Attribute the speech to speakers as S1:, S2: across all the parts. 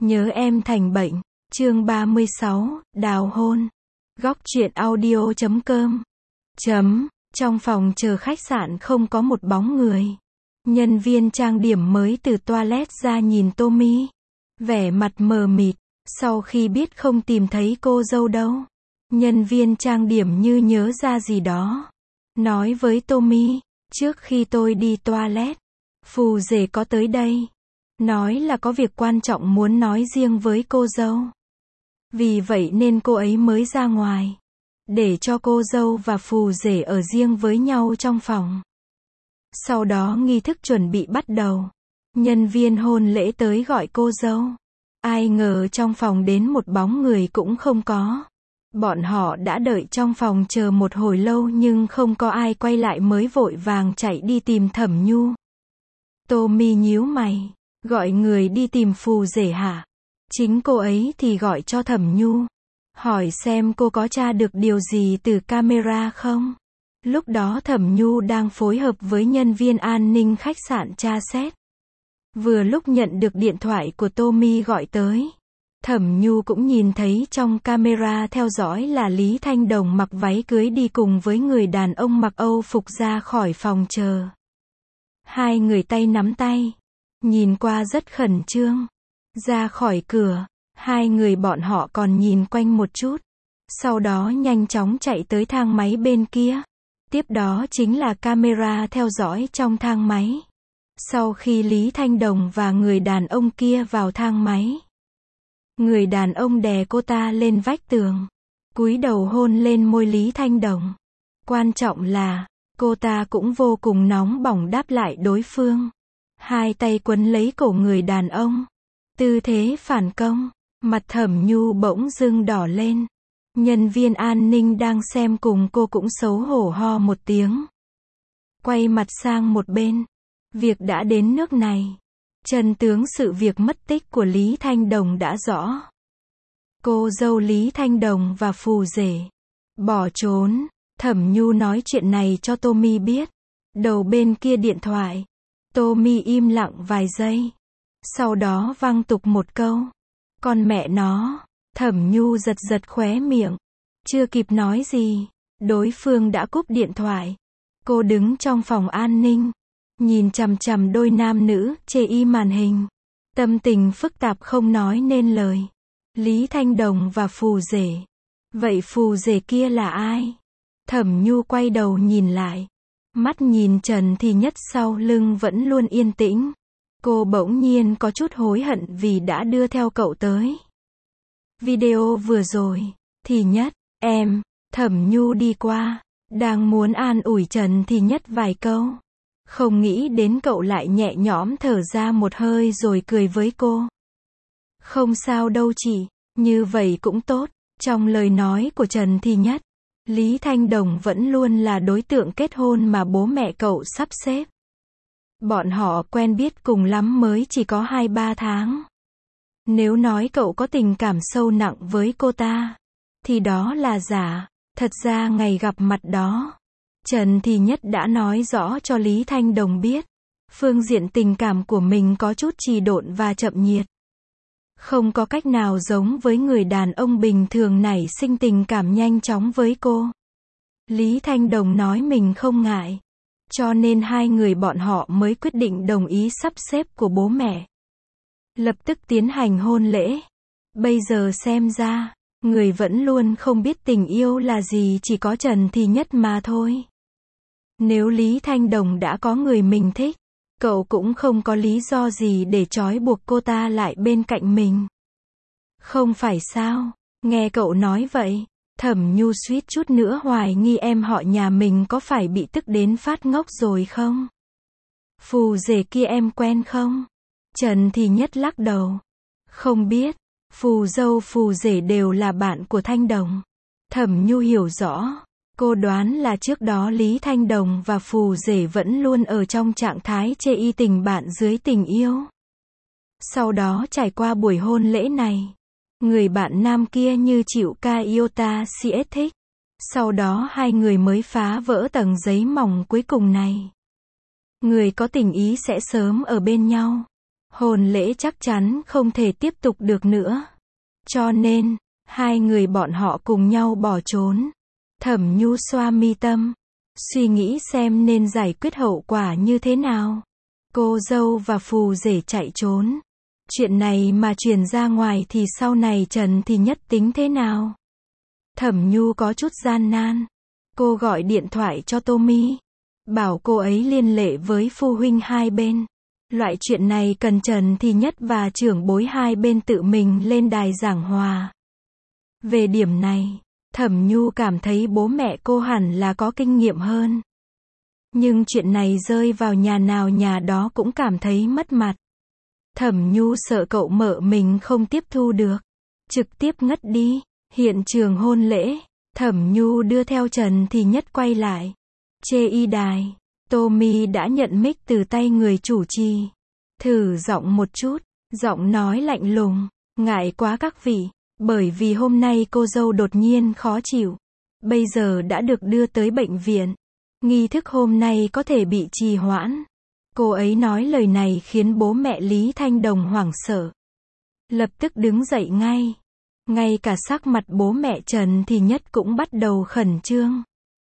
S1: Nhớ em thành bệnh. Chương 36, đào hôn. Góc truyện audio.com. Trong phòng chờ khách sạn không có một bóng người. Nhân viên trang điểm mới từ toilet ra nhìn Tommy, vẻ mặt mờ mịt, sau khi biết không tìm thấy cô dâu đâu. Nhân viên trang điểm như nhớ ra gì đó, nói với Tommy, trước khi tôi đi toilet, phù rể có tới đây, nói là có việc quan trọng muốn nói riêng với cô dâu. Vì vậy nên cô ấy mới ra ngoài, để cho cô dâu và phù rể ở riêng với nhau trong phòng. Sau đó nghi thức chuẩn bị bắt đầu. Nhân viên hôn lễ tới gọi cô dâu. Ai ngờ trong phòng đến một bóng người cũng không có. Bọn họ đã đợi trong phòng chờ một hồi lâu nhưng không có ai quay lại mới vội vàng chạy đi tìm Thẩm Nhu. Tommy nhíu mày, gọi người đi tìm phù rể hả? Chính cô ấy thì gọi cho Thẩm Nhu, hỏi xem cô có tra được điều gì từ camera không? Lúc đó Thẩm Nhu đang phối hợp với nhân viên an ninh khách sạn tra xét. Vừa lúc nhận được điện thoại của Tommy gọi tới, Thẩm Nhu cũng nhìn thấy trong camera theo dõi là Lý Thanh Đồng mặc váy cưới đi cùng với người đàn ông mặc Âu phục ra khỏi phòng chờ. Hai người tay nắm tay, nhìn qua rất khẩn trương. Ra khỏi cửa, hai người bọn họ còn nhìn quanh một chút, sau đó nhanh chóng chạy tới thang máy bên kia. Tiếp đó chính là camera theo dõi trong thang máy. Sau khi Lý Thanh Đồng và người đàn ông kia vào thang máy, người đàn ông đè cô ta lên vách tường, cúi đầu hôn lên môi Lý Thanh Đồng. Quan trọng là, cô ta cũng vô cùng nóng bỏng đáp lại đối phương. Hai tay quấn lấy cổ người đàn ông, tư thế phản công, mặt Thẩm Nhu bỗng dưng đỏ lên. Nhân viên an ninh đang xem cùng cô cũng xấu hổ ho một tiếng, quay mặt sang một bên. Việc đã đến nước này, chân tướng sự việc mất tích của Lý Thanh Đồng đã rõ. Cô dâu Lý Thanh Đồng và phù rể bỏ trốn. Thẩm Nhu nói chuyện này cho Tommy biết. Đầu bên kia điện thoại, Tommy im lặng vài giây, sau đó văng tục một câu, con mẹ nó. Thẩm Nhu giật giật khóe miệng, chưa kịp nói gì, đối phương đã cúp điện thoại. Cô đứng trong phòng an ninh, nhìn chằm chằm đôi nam nữ chê y màn hình, tâm tình phức tạp không nói nên lời. Lý Thanh Đồng và phù rể. Vậy phù rể kia là ai? Thẩm Nhu quay đầu nhìn lại, mắt nhìn Trần Thì Nhất sau lưng vẫn luôn yên tĩnh. Cô bỗng nhiên có chút hối hận vì đã đưa theo cậu tới video vừa rồi. Thì Nhất, em. Thẩm Nhu đi qua, đang muốn an ủi Trần Thì Nhất vài câu, không nghĩ đến cậu lại nhẹ nhõm thở ra một hơi rồi cười với cô. Không sao đâu chị, như vậy cũng tốt. Trong lời nói của Trần Thì Nhất, Lý Thanh Đồng vẫn luôn là đối tượng kết hôn mà bố mẹ cậu sắp xếp. Bọn họ quen biết cùng lắm mới chỉ có 2-3 tháng. Nếu nói cậu có tình cảm sâu nặng với cô ta, thì đó là giả. Thật ra ngày gặp mặt đó, Trần Thì Nhất đã nói rõ cho Lý Thanh Đồng biết, phương diện tình cảm của mình có chút trì độn và chậm nhiệt. Không có cách nào giống với người đàn ông bình thường nảy sinh tình cảm nhanh chóng với cô. Lý Thanh Đồng nói mình không ngại, cho nên hai người bọn họ mới quyết định đồng ý sắp xếp của bố mẹ, lập tức tiến hành hôn lễ. Bây giờ xem ra, người vẫn luôn không biết tình yêu là gì chỉ có Trần Thì Nhất mà thôi. Nếu Lý Thanh Đồng đã có người mình thích, cậu cũng không có lý do gì để trói buộc cô ta lại bên cạnh mình. Không phải sao? Nghe cậu nói vậy, Thẩm Nhu suýt chút nữa hoài nghi em họ nhà mình có phải bị tức đến phát ngốc rồi không? Phù rể kia em quen không? Trần Thì Nhất lắc đầu. Không biết, phù dâu phù rể đều là bạn của Thanh Đồng. Thẩm Nhu hiểu rõ. Cô đoán là trước đó Lý Thanh Đồng và phù rể vẫn luôn ở trong trạng thái chê y tình bạn dưới tình yêu. Sau đó trải qua buổi hôn lễ này, người bạn nam kia như chịu ca iota CS thích. Sau đó hai người mới phá vỡ tầng giấy mỏng cuối cùng này. Người có tình ý sẽ sớm ở bên nhau. Hôn lễ chắc chắn không thể tiếp tục được nữa. Cho nên, hai người bọn họ cùng nhau bỏ trốn. Thẩm Nhu xoa mi tâm, suy nghĩ xem nên giải quyết hậu quả như thế nào. Cô dâu và phù rể chạy trốn. Chuyện này mà truyền ra ngoài thì sau này Trần Thì Nhất tính thế nào? Thẩm Nhu có chút gian nan. Cô gọi điện thoại cho Tommy, bảo cô ấy liên hệ với phụ huynh hai bên. Loại chuyện này cần Trần Thì Nhất và trưởng bối hai bên tự mình lên đài giảng hòa. Về điểm này, Thẩm Nhu cảm thấy bố mẹ cô hẳn là có kinh nghiệm hơn. Nhưng chuyện này rơi vào nhà nào nhà đó cũng cảm thấy mất mặt. Thẩm Nhu sợ cậu mợ mình không tiếp thu được, trực tiếp ngất đi. Hiện trường hôn lễ, Thẩm Nhu đưa theo Trần Thì Nhất quay lại. Chê y đài, Tommy đã nhận mic từ tay người chủ trì. Thử giọng một chút, giọng nói lạnh lùng, ngại quá các vị, bởi vì hôm nay cô dâu đột nhiên khó chịu. Bây giờ đã được đưa tới bệnh viện. Nghi thức hôm nay có thể bị trì hoãn. Cô ấy nói lời này khiến bố mẹ Lý Thanh Đồng hoảng sợ. Lập tức đứng dậy ngay. Ngay cả sắc mặt bố mẹ Trần Thì Nhất cũng bắt đầu khẩn trương.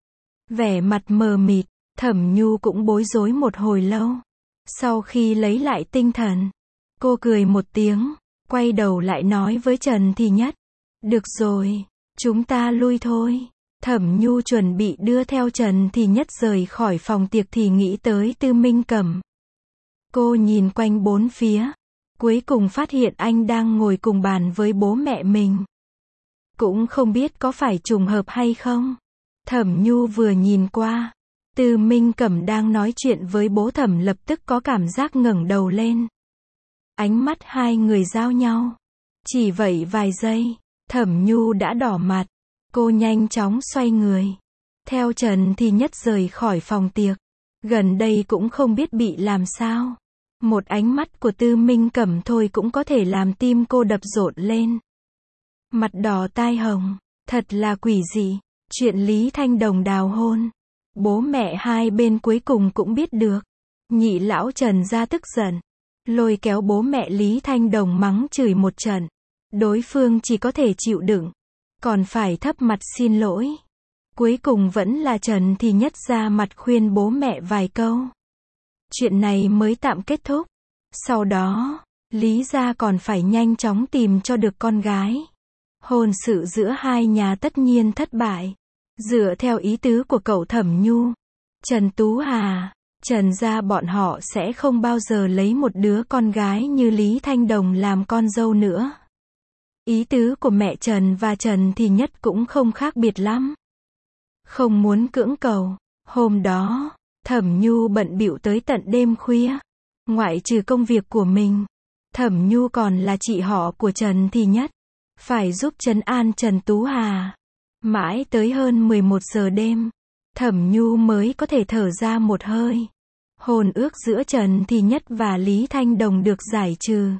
S1: Vẻ mặt mờ mịt, Thẩm Nhu cũng bối rối một hồi lâu. Sau khi lấy lại tinh thần, cô cười một tiếng, quay đầu lại nói với Trần Thì Nhất. Được rồi, chúng ta lui thôi. Thẩm Nhu chuẩn bị đưa theo Trần Thì Nhất rời khỏi phòng tiệc thì nghĩ tới Tư Minh Cẩm. Cô nhìn quanh bốn phía, cuối cùng phát hiện anh đang ngồi cùng bàn với bố mẹ mình. Cũng không biết có phải trùng hợp hay không. Thẩm Nhu vừa nhìn qua, Tư Minh Cẩm đang nói chuyện với bố Thẩm, lập tức có cảm giác ngẩng đầu lên. Ánh mắt hai người giao nhau. Chỉ vậy vài giây, Thẩm Nhu đã đỏ mặt. Cô nhanh chóng xoay người, theo Trần Thì Nhất rời khỏi phòng tiệc. Gần đây cũng không biết bị làm sao. Một ánh mắt của Tư Minh Cẩm thôi cũng có thể làm tim cô đập rộn lên. Mặt đỏ tai hồng, thật là quỷ dị. Chuyện Lý Thanh Đồng đào hôn, bố mẹ hai bên cuối cùng cũng biết được. Nhị lão Trần ra tức giận, lôi kéo bố mẹ Lý Thanh Đồng mắng chửi một trận. Đối phương chỉ có thể chịu đựng, còn phải thấp mặt xin lỗi. Cuối cùng vẫn là Trần Thì Nhất ra mặt khuyên bố mẹ vài câu. Chuyện này mới tạm kết thúc. Sau đó, Lý gia còn phải nhanh chóng tìm cho được con gái. Hôn sự giữa hai nhà tất nhiên thất bại. Dựa theo ý tứ của cậu Thẩm Nhu, Trần Tú Hà, Trần gia bọn họ sẽ không bao giờ lấy một đứa con gái như Lý Thanh Đồng làm con dâu nữa. Ý tứ của mẹ Trần và Trần Thì Nhất cũng không khác biệt lắm. Không muốn cưỡng cầu. Hôm đó, Thẩm Nhu bận bịu tới tận đêm khuya. Ngoại trừ công việc của mình, Thẩm Nhu còn là chị họ của Trần Thì Nhất. Phải giúp trấn an Trần Tú Hà. Mãi tới hơn 11 giờ đêm, Thẩm Nhu mới có thể thở ra một hơi. Hôn ước giữa Trần Thì Nhất và Lý Thanh Đồng được giải trừ.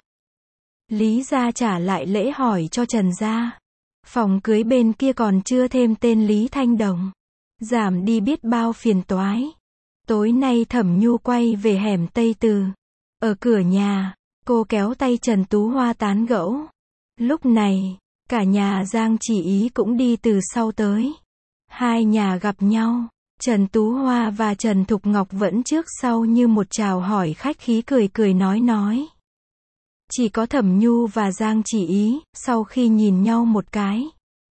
S1: Lý gia trả lại lễ hỏi cho Trần gia. Phòng cưới bên kia còn chưa thêm tên Lý Thanh Đồng. Giảm đi biết bao phiền toái. Tối nay Thẩm Nhu quay về hẻm Tây Từ. Ở cửa nhà, cô kéo tay Trần Tú Hoa tán gẫu. Lúc này, cả nhà Giang Chỉ Ý cũng đi từ sau tới. Hai nhà gặp nhau, Trần Tú Hoa và Trần Thục Ngọc vẫn trước sau như một chào hỏi khách khí, cười cười nói. Chỉ có Thẩm Nhu và Giang Chỉ Ý, sau khi nhìn nhau một cái,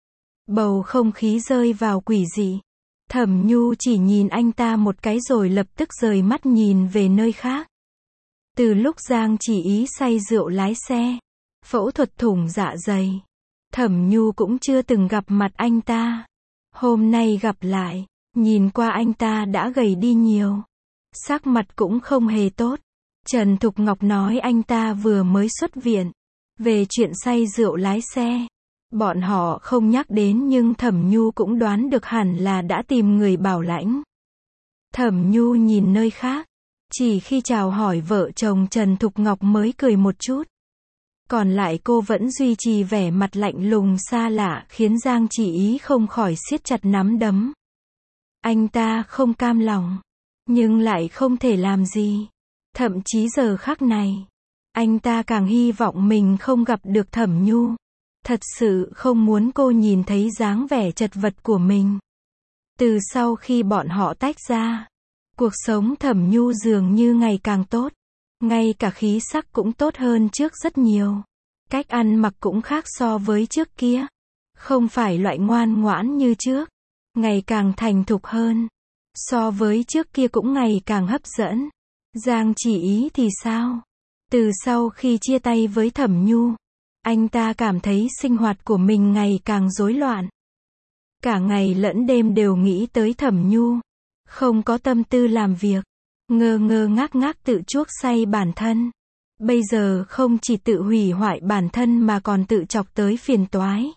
S1: bầu không khí rơi vào quỷ dị. Thẩm Nhu chỉ nhìn anh ta một cái rồi lập tức rời mắt nhìn về nơi khác. Từ lúc Giang Chỉ Ý say rượu lái xe, phẫu thuật thủng dạ dày, Thẩm Nhu cũng chưa từng gặp mặt anh ta. Hôm nay gặp lại, nhìn qua anh ta đã gầy đi nhiều. Sắc mặt cũng không hề tốt. Trần Thục Ngọc nói anh ta vừa mới xuất viện. Về chuyện say rượu lái xe, bọn họ không nhắc đến nhưng Thẩm Nhu cũng đoán được hẳn là đã tìm người bảo lãnh. Thẩm Nhu nhìn nơi khác. Chỉ khi chào hỏi vợ chồng Trần Thục Ngọc mới cười một chút. Còn lại cô vẫn duy trì vẻ mặt lạnh lùng xa lạ khiến Giang Chỉ Ý không khỏi siết chặt nắm đấm. Anh ta không cam lòng, nhưng lại không thể làm gì. Thậm chí giờ khắc này, Anh ta càng hy vọng mình không gặp được Thẩm Nhu. Thật sự không muốn cô nhìn thấy dáng vẻ chật vật của mình. Từ sau khi bọn họ tách ra, cuộc sống Thẩm Nhu dường như ngày càng tốt. Ngay cả khí sắc cũng tốt hơn trước rất nhiều. Cách ăn mặc cũng khác so với trước kia. Không phải loại ngoan ngoãn như trước. Ngày càng thành thục hơn. So với trước kia cũng ngày càng hấp dẫn. Giang Chỉ Ý thì sao? Từ sau khi chia tay với Thẩm Nhu, anh ta cảm thấy sinh hoạt của mình ngày càng rối loạn. Cả ngày lẫn đêm đều nghĩ tới Thẩm Nhu. Không có tâm tư làm việc. Ngơ ngơ ngác ngác tự chuốc say bản thân. Bây giờ không chỉ tự hủy hoại bản thân mà còn tự chọc tới phiền toái.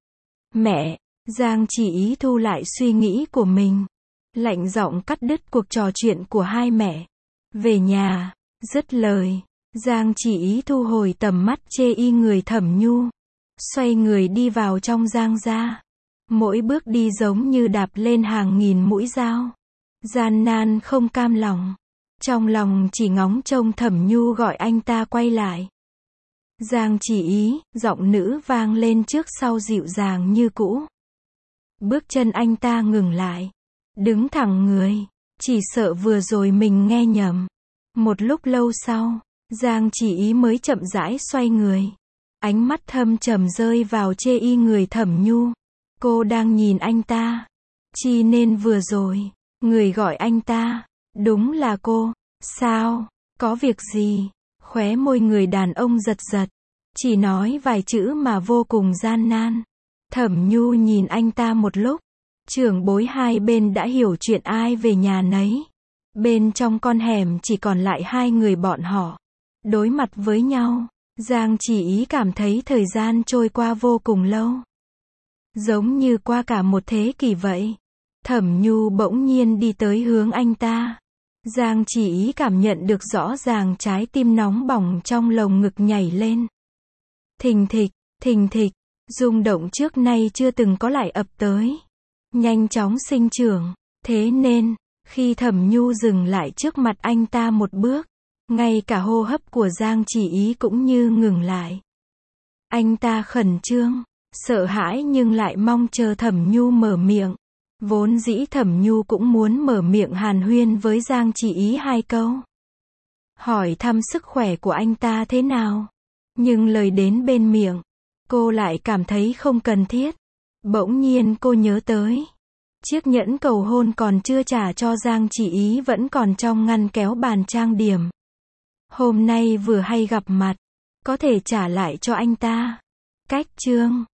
S1: Mẹ, Giang Chỉ Ý thu lại suy nghĩ của mình. Lạnh giọng cắt đứt cuộc trò chuyện của hai mẹ. Về nhà, dứt lời, Giang Chỉ Ý thu hồi tầm mắt chê y người Thẩm Nhu. Xoay người đi vào trong Giang gia. Mỗi bước đi giống như đạp lên hàng nghìn mũi dao. Gian nan không cam lòng. Trong lòng chỉ ngóng trông Thẩm Nhu gọi anh ta quay lại. Giang Chỉ Ý, giọng nữ vang lên trước sau dịu dàng như cũ. Bước chân anh ta ngừng lại. Đứng thẳng người. Chỉ sợ vừa rồi mình nghe nhầm. Một lúc lâu sau, Giang Chỉ Ý mới chậm rãi xoay người. Ánh mắt thâm trầm rơi vào chê y người Thẩm Nhu. Cô đang nhìn anh ta. Chi nên vừa rồi, người gọi anh ta, đúng là cô. Sao? Có việc gì? Khóe môi người đàn ông giật giật. Chỉ nói vài chữ mà vô cùng gian nan. Thẩm Nhu nhìn anh ta một lúc. Trưởng bối hai bên đã hiểu chuyện ai về nhà nấy. Bên trong con hẻm chỉ còn lại hai người bọn họ. Đối mặt với nhau, Giang Chỉ Ý cảm thấy thời gian trôi qua vô cùng lâu. Giống như qua cả một thế kỷ vậy. Thẩm Nhu bỗng nhiên đi tới hướng anh ta. Giang Chỉ Ý cảm nhận được rõ ràng trái tim nóng bỏng trong lồng ngực nhảy lên. Thình thịch, rung động trước nay chưa từng có lại ập tới. Nhanh chóng sinh trưởng. Thế nên, khi Thẩm Nhu dừng lại trước mặt anh ta một bước, ngay cả hô hấp của Giang Chỉ Ý cũng như ngừng lại. Anh ta khẩn trương, sợ hãi nhưng lại mong chờ Thẩm Nhu mở miệng. Vốn dĩ Thẩm Nhu cũng muốn mở miệng hàn huyên với Giang Chỉ Ý hai câu. Hỏi thăm sức khỏe của anh ta thế nào. Nhưng lời đến bên miệng, cô lại cảm thấy không cần thiết. Bỗng nhiên cô nhớ tới. Chiếc nhẫn cầu hôn còn chưa trả cho Giang Chỉ Ý vẫn còn trong ngăn kéo bàn trang điểm. Hôm nay vừa hay gặp mặt, có thể trả lại cho anh ta. Cách chương